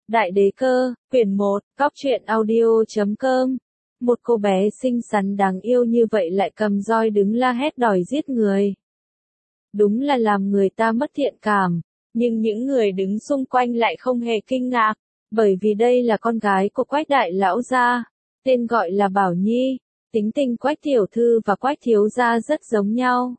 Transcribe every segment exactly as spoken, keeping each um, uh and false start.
Đại đế cơ, quyển một, góc truyện audio chấm com. Một cô bé xinh xắn đáng yêu như vậy lại cầm roi đứng la hét đòi giết người. Đúng là làm người ta mất thiện cảm, nhưng những người đứng xung quanh lại không hề kinh ngạc, bởi vì đây là con gái của Quách đại lão gia, tên gọi là Bảo Nhi. Tính tình Quách tiểu thư và Quách thiếu gia rất giống nhau.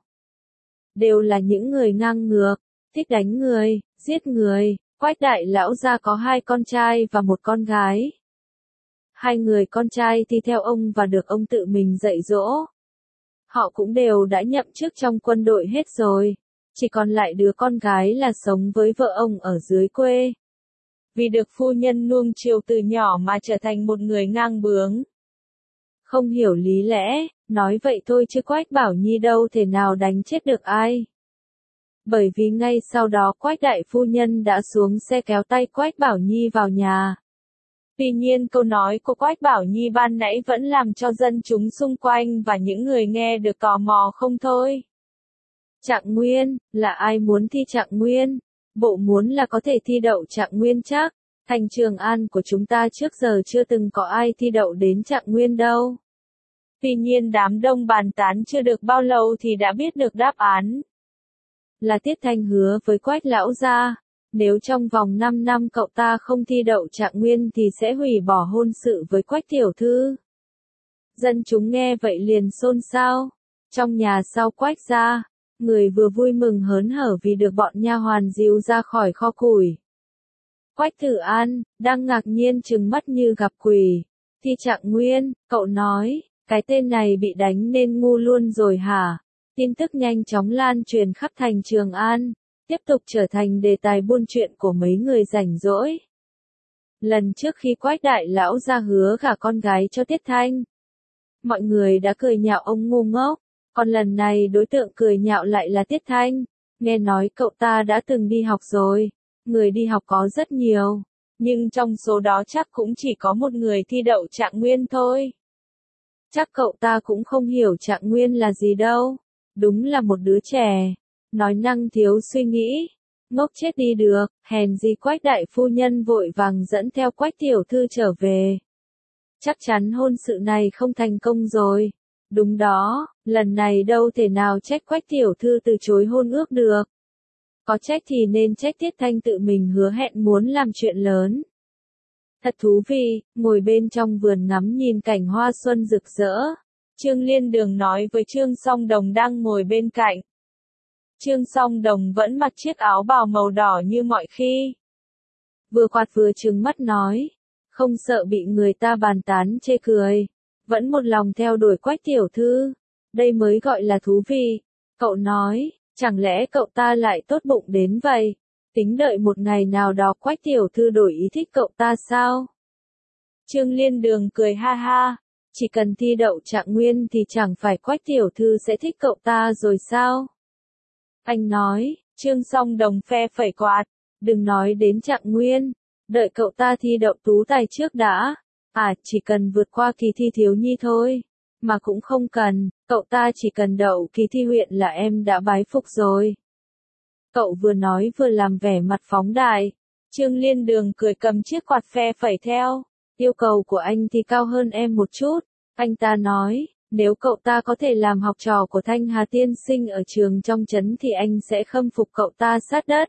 Đều là những người ngang ngược, thích đánh người, giết người. Quách đại lão gia có hai con trai và một con gái. Hai người con trai thì theo ông và được ông tự mình dạy dỗ. Họ cũng đều đã nhậm chức trong quân đội hết rồi. Chỉ còn lại đứa con gái là sống với vợ ông ở dưới quê. Vì được phu nhân nuông chiều từ nhỏ mà trở thành một người ngang bướng. Không hiểu lý lẽ, nói vậy thôi chứ Quách Bảo Nhi đâu thể nào đánh chết được ai. Bởi vì ngay sau đó Quách đại phu nhân đã xuống xe kéo tay Quách Bảo Nhi vào nhà. Tuy nhiên câu nói của Quách Bảo Nhi ban nãy vẫn làm cho dân chúng xung quanh và những người nghe được tò mò không thôi. Trạng nguyên, là ai muốn thi trạng nguyên? Bộ muốn là có thể thi đậu trạng nguyên chắc. Thành Trường An của chúng ta trước giờ chưa từng có ai thi đậu đến trạng nguyên đâu. Tuy nhiên đám đông bàn tán chưa được bao lâu thì đã biết được đáp án. Là Tiết Thanh hứa với Quách lão gia, nếu trong vòng năm năm cậu ta không thi đậu trạng nguyên thì sẽ hủy bỏ hôn sự với Quách tiểu thư. Dân chúng nghe vậy liền xôn xao. Trong nhà sau Quách gia, người vừa vui mừng hớn hở vì được bọn nha hoàn dìu ra khỏi kho củi. Quách Tử An, đang ngạc nhiên trừng mắt như gặp quỷ. Thi trạng nguyên, cậu nói, cái tên này bị đánh nên ngu luôn rồi hả? Tin tức nhanh chóng lan truyền khắp thành Trường An, tiếp tục trở thành đề tài buôn chuyện của mấy người rảnh rỗi. Lần trước khi Quách đại lão ra hứa gả con gái cho Tiết Thanh, mọi người đã cười nhạo ông ngu ngốc, còn lần này đối tượng cười nhạo lại là Tiết Thanh. Nghe nói cậu ta đã từng đi học rồi, người đi học có rất nhiều, nhưng trong số đó chắc cũng chỉ có một người thi đậu trạng nguyên thôi. Chắc cậu ta cũng không hiểu trạng nguyên là gì đâu. Đúng là một đứa trẻ, nói năng thiếu suy nghĩ, ngốc chết đi được, hèn gì Quách đại phu nhân vội vàng dẫn theo Quách tiểu thư trở về. Chắc chắn hôn sự này không thành công rồi. Đúng đó, lần này đâu thể nào trách Quách tiểu thư từ chối hôn ước được. Có trách thì nên trách Tiết Thanh tự mình hứa hẹn muốn làm chuyện lớn. Thật thú vị, ngồi bên trong vườn ngắm nhìn cảnh hoa xuân rực rỡ. Trương Liên Đường nói với Trương Song Đồng đang ngồi bên cạnh. Trương Song Đồng vẫn mặc chiếc áo bào màu đỏ như mọi khi. Vừa quạt vừa trừng mắt nói, không sợ bị người ta bàn tán chê cười, vẫn một lòng theo đuổi Quách tiểu thư, đây mới gọi là thú vị. Cậu nói, chẳng lẽ cậu ta lại tốt bụng đến vậy, tính đợi một ngày nào đó Quách tiểu thư đổi ý thích cậu ta sao? Trương Liên Đường cười ha ha. Chỉ cần thi đậu trạng nguyên thì chẳng phải Quách tiểu thư sẽ thích cậu ta rồi sao? Anh nói, Trương Song Đồng phe phẩy quạt, đừng nói đến trạng nguyên, đợi cậu ta thi đậu tú tài trước đã. À, chỉ cần vượt qua kỳ thi thiếu nhi thôi, mà cũng không cần, cậu ta chỉ cần đậu kỳ thi huyện là em đã bái phục rồi. Cậu vừa nói vừa làm vẻ mặt phóng đại. Trương Liên Đường cười cầm chiếc quạt phe phẩy theo. Yêu cầu của anh thì cao hơn em một chút. Anh ta nói, nếu cậu ta có thể làm học trò của Thanh Hà tiên sinh ở trường trong trấn thì anh sẽ khâm phục cậu ta sát đất.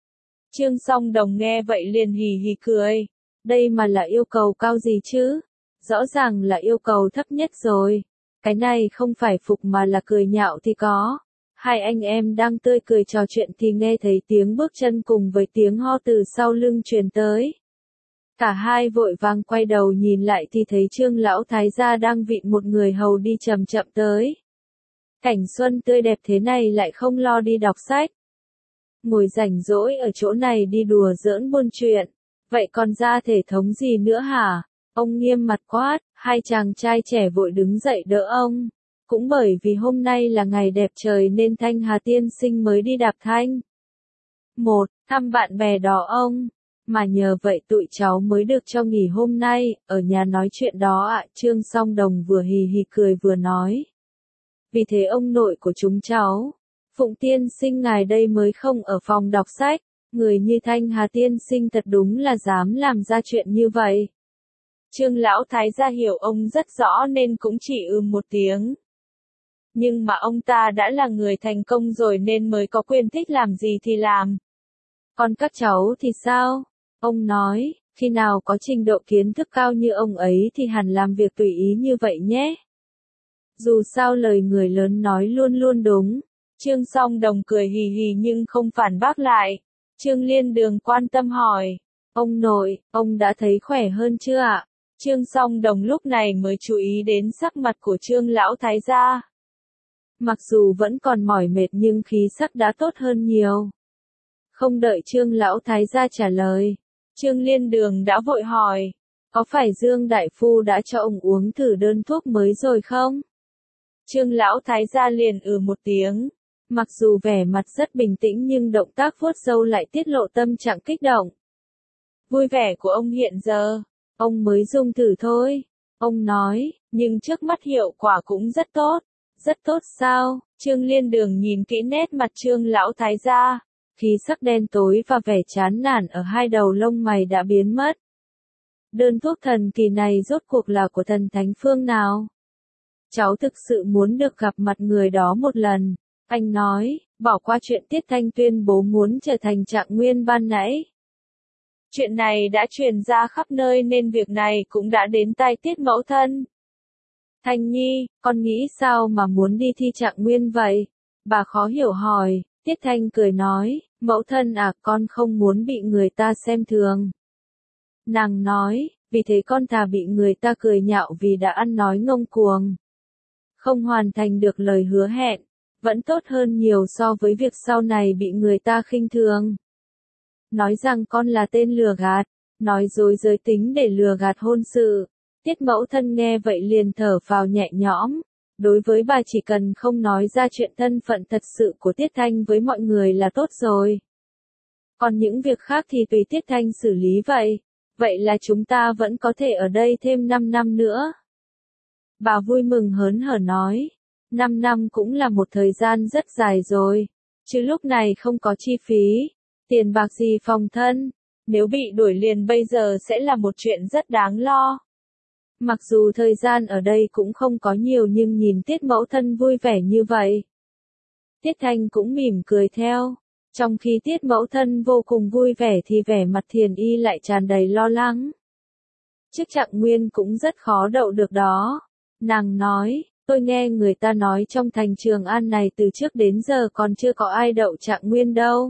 Trương Song Đồng nghe vậy liền hì hì cười. Đây mà là yêu cầu cao gì chứ? Rõ ràng là yêu cầu thấp nhất rồi. Cái này không phải phục mà là cười nhạo thì có. Hai anh em đang tươi cười trò chuyện thì nghe thấy tiếng bước chân cùng với tiếng ho từ sau lưng truyền tới. Cả hai vội vàng quay đầu nhìn lại thì thấy Trương lão thái gia đang vịn một người hầu đi chậm chậm tới. Cảnh xuân tươi đẹp thế này lại không lo đi đọc sách. Ngồi rảnh rỗi ở chỗ này đi đùa giỡn buôn chuyện. Vậy còn ra thể thống gì nữa hả? Ông nghiêm mặt quát, hai chàng trai trẻ vội đứng dậy đỡ ông. Cũng bởi vì hôm nay là ngày đẹp trời nên Thanh Hà tiên sinh mới đi đạp thanh. Một, thăm bạn bè đó ông. Mà nhờ vậy tụi cháu mới được cho nghỉ hôm nay, ở nhà nói chuyện đó ạ. Trương Song Đồng vừa hì hì cười vừa nói. Vì thế ông nội của chúng cháu, Phụng tiên sinh ngài đây mới không ở phòng đọc sách, Người như Thanh Hà tiên sinh thật đúng là dám làm ra chuyện như vậy. Trương lão thái gia hiểu ông rất rõ nên cũng chỉ ừm một tiếng. Nhưng mà ông ta đã là người thành công rồi nên mới có quyền thích làm gì thì làm. Còn các cháu thì sao? Ông nói, khi nào có trình độ kiến thức cao như ông ấy thì hẳn làm việc tùy ý như vậy nhé. Dù sao lời người lớn nói luôn luôn đúng. Trương Song Đồng cười hì hì nhưng không phản bác lại. Trương Liên Đường quan tâm hỏi, ông nội, ông đã thấy khỏe hơn chưa ạ? Trương Song Đồng lúc này mới chú ý đến sắc mặt của Trương lão thái gia. Mặc dù vẫn còn mỏi mệt nhưng khí sắc đã tốt hơn nhiều. Không đợi Trương lão thái gia trả lời, Trương Liên Đường đã vội hỏi, có phải Dương đại phu đã cho ông uống thử đơn thuốc mới rồi không? Trương lão thái gia liền ừ một tiếng, mặc dù vẻ mặt rất bình tĩnh nhưng động tác vuốt râu lại tiết lộ tâm trạng kích động. Vui vẻ của ông hiện giờ, ông mới dùng thử thôi, ông nói, nhưng trước mắt hiệu quả cũng rất tốt. Rất tốt sao? Trương Liên Đường nhìn kỹ nét mặt Trương lão thái gia, khí sắc đen tối và vẻ chán nản ở hai đầu lông mày đã biến mất. Đơn thuốc thần kỳ này rốt cuộc là của thần thánh phương nào? Cháu thực sự muốn được gặp mặt người đó một lần. Anh nói, bỏ qua chuyện Tiết Thanh tuyên bố muốn trở thành Trạng Nguyên ban nãy. Chuyện này đã truyền ra khắp nơi nên việc này cũng đã đến tai Tiết mẫu thân. Thanh Nhi, con nghĩ sao mà muốn đi thi Trạng Nguyên vậy? Bà khó hiểu hỏi. Tiết Thanh cười nói, mẫu thân à, con không muốn bị người ta xem thường. Nàng nói, vì thế con thà bị người ta cười nhạo vì đã ăn nói ngông cuồng. Không hoàn thành được lời hứa hẹn, vẫn tốt hơn nhiều so với việc sau này bị người ta khinh thường. Nói rằng con là tên lừa gạt, nói dối giới tính để lừa gạt hôn sự. Tiết mẫu thân nghe vậy liền thở phào nhẹ nhõm. Đối với bà chỉ cần không nói ra chuyện thân phận thật sự của Tiết Thanh với mọi người là tốt rồi. Còn những việc khác thì tùy Tiết Thanh xử lý vậy. Vậy là chúng ta vẫn có thể ở đây thêm năm năm nữa. Bà vui mừng hớn hở nói. năm năm cũng là một thời gian rất dài rồi. Chứ lúc này không có chi phí, tiền bạc gì phòng thân. Nếu bị đuổi liền bây giờ sẽ là một chuyện rất đáng lo. Mặc dù thời gian ở đây cũng không có nhiều nhưng nhìn Tiết mẫu thân vui vẻ như vậy. Tiết Thanh cũng mỉm cười theo. Trong khi Tiết mẫu thân vô cùng vui vẻ thì vẻ mặt Thiền Y lại tràn đầy lo lắng. Chức Trạng Nguyên cũng rất khó đậu được đó. Nàng nói, tôi nghe người ta nói trong thành Trường An này từ trước đến giờ còn chưa có ai đậu Trạng Nguyên đâu.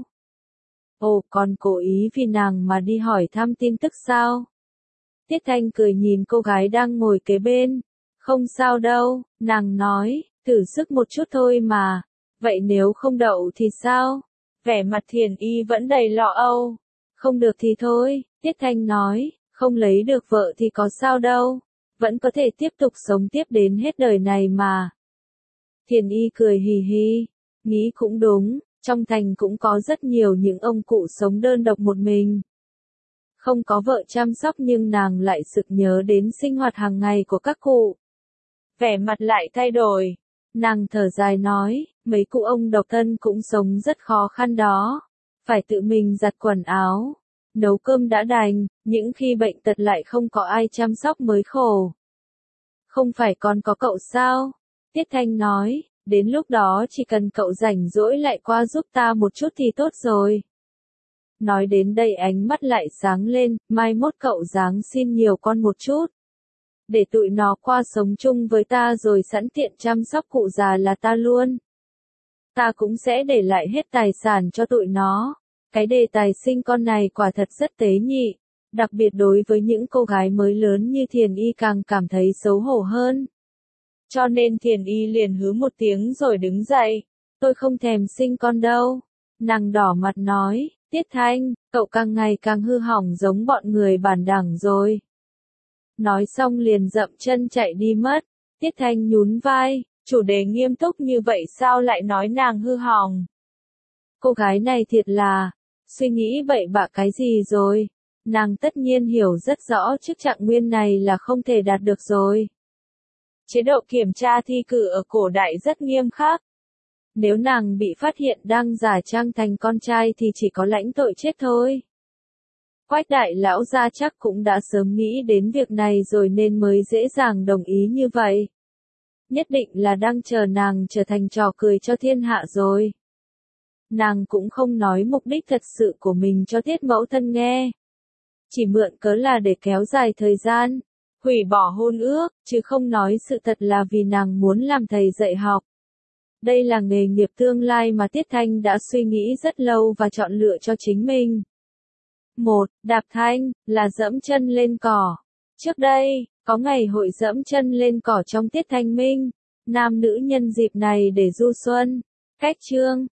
Ồ, còn cố ý vì nàng mà đi hỏi thăm tin tức sao? Tiết Thanh cười nhìn cô gái đang ngồi kế bên. Không sao đâu, nàng nói, thử sức một chút thôi mà. Vậy nếu không đậu thì sao? Vẻ mặt Thiền Y vẫn đầy lo âu. Không được thì thôi, Tiết Thanh nói, không lấy được vợ thì có sao đâu. Vẫn có thể tiếp tục sống tiếp đến hết đời này mà. Thiền Y cười hì hì, nghĩ cũng đúng, trong thành cũng có rất nhiều những ông cụ sống đơn độc một mình. Không có vợ chăm sóc nhưng nàng lại sực nhớ đến sinh hoạt hàng ngày của các cụ. Vẻ mặt lại thay đổi. Nàng thở dài nói, mấy cụ ông độc thân cũng sống rất khó khăn đó. Phải tự mình giặt quần áo, nấu cơm đã đành, những khi bệnh tật lại không có ai chăm sóc mới khổ. Không phải còn có cậu sao? Tiết Thanh nói, đến lúc đó chỉ cần cậu rảnh rỗi lại qua giúp ta một chút thì tốt rồi. Nói đến đây ánh mắt lại sáng lên, mai mốt cậu giáng xin nhiều con một chút. Để tụi nó qua sống chung với ta rồi sẵn tiện chăm sóc cụ già là ta luôn. Ta cũng sẽ để lại hết tài sản cho tụi nó. Cái đề tài sinh con này quả thật rất tế nhị. Đặc biệt đối với những cô gái mới lớn như Thiền Y càng cảm thấy xấu hổ hơn. Cho nên Thiền Y liền hứ một tiếng rồi đứng dậy. Tôi không thèm sinh con đâu. Nàng đỏ mặt nói, Tiết Thanh, cậu càng ngày càng hư hỏng giống bọn người bản đảng rồi. Nói xong liền dậm chân chạy đi mất. Tiết Thanh nhún vai, chủ đề nghiêm túc như vậy sao lại nói nàng hư hỏng. Cô gái này thiệt là, suy nghĩ bậy bạ cái gì rồi. Nàng tất nhiên hiểu rất rõ chức Trạng Nguyên này là không thể đạt được rồi. Chế độ kiểm tra thi cử ở cổ đại rất nghiêm khắc. Nếu nàng bị phát hiện đang giả trang thành con trai thì chỉ có lãnh tội chết thôi. Quách đại lão gia chắc cũng đã sớm nghĩ đến việc này rồi nên mới dễ dàng đồng ý như vậy. Nhất định là đang chờ nàng trở thành trò cười cho thiên hạ rồi. Nàng cũng không nói mục đích thật sự của mình cho Tiết mẫu thân nghe. Chỉ mượn cớ là để kéo dài thời gian, hủy bỏ hôn ước, chứ không nói sự thật là vì nàng muốn làm thầy dạy học. Đây là nghề nghiệp tương lai mà Tiết Thanh đã suy nghĩ rất lâu và chọn lựa cho chính mình. một. Đạp thanh, là dẫm chân lên cỏ. Trước đây, có ngày hội dẫm chân lên cỏ trong tiết thanh minh, nam nữ nhân dịp này để du xuân. Cách chương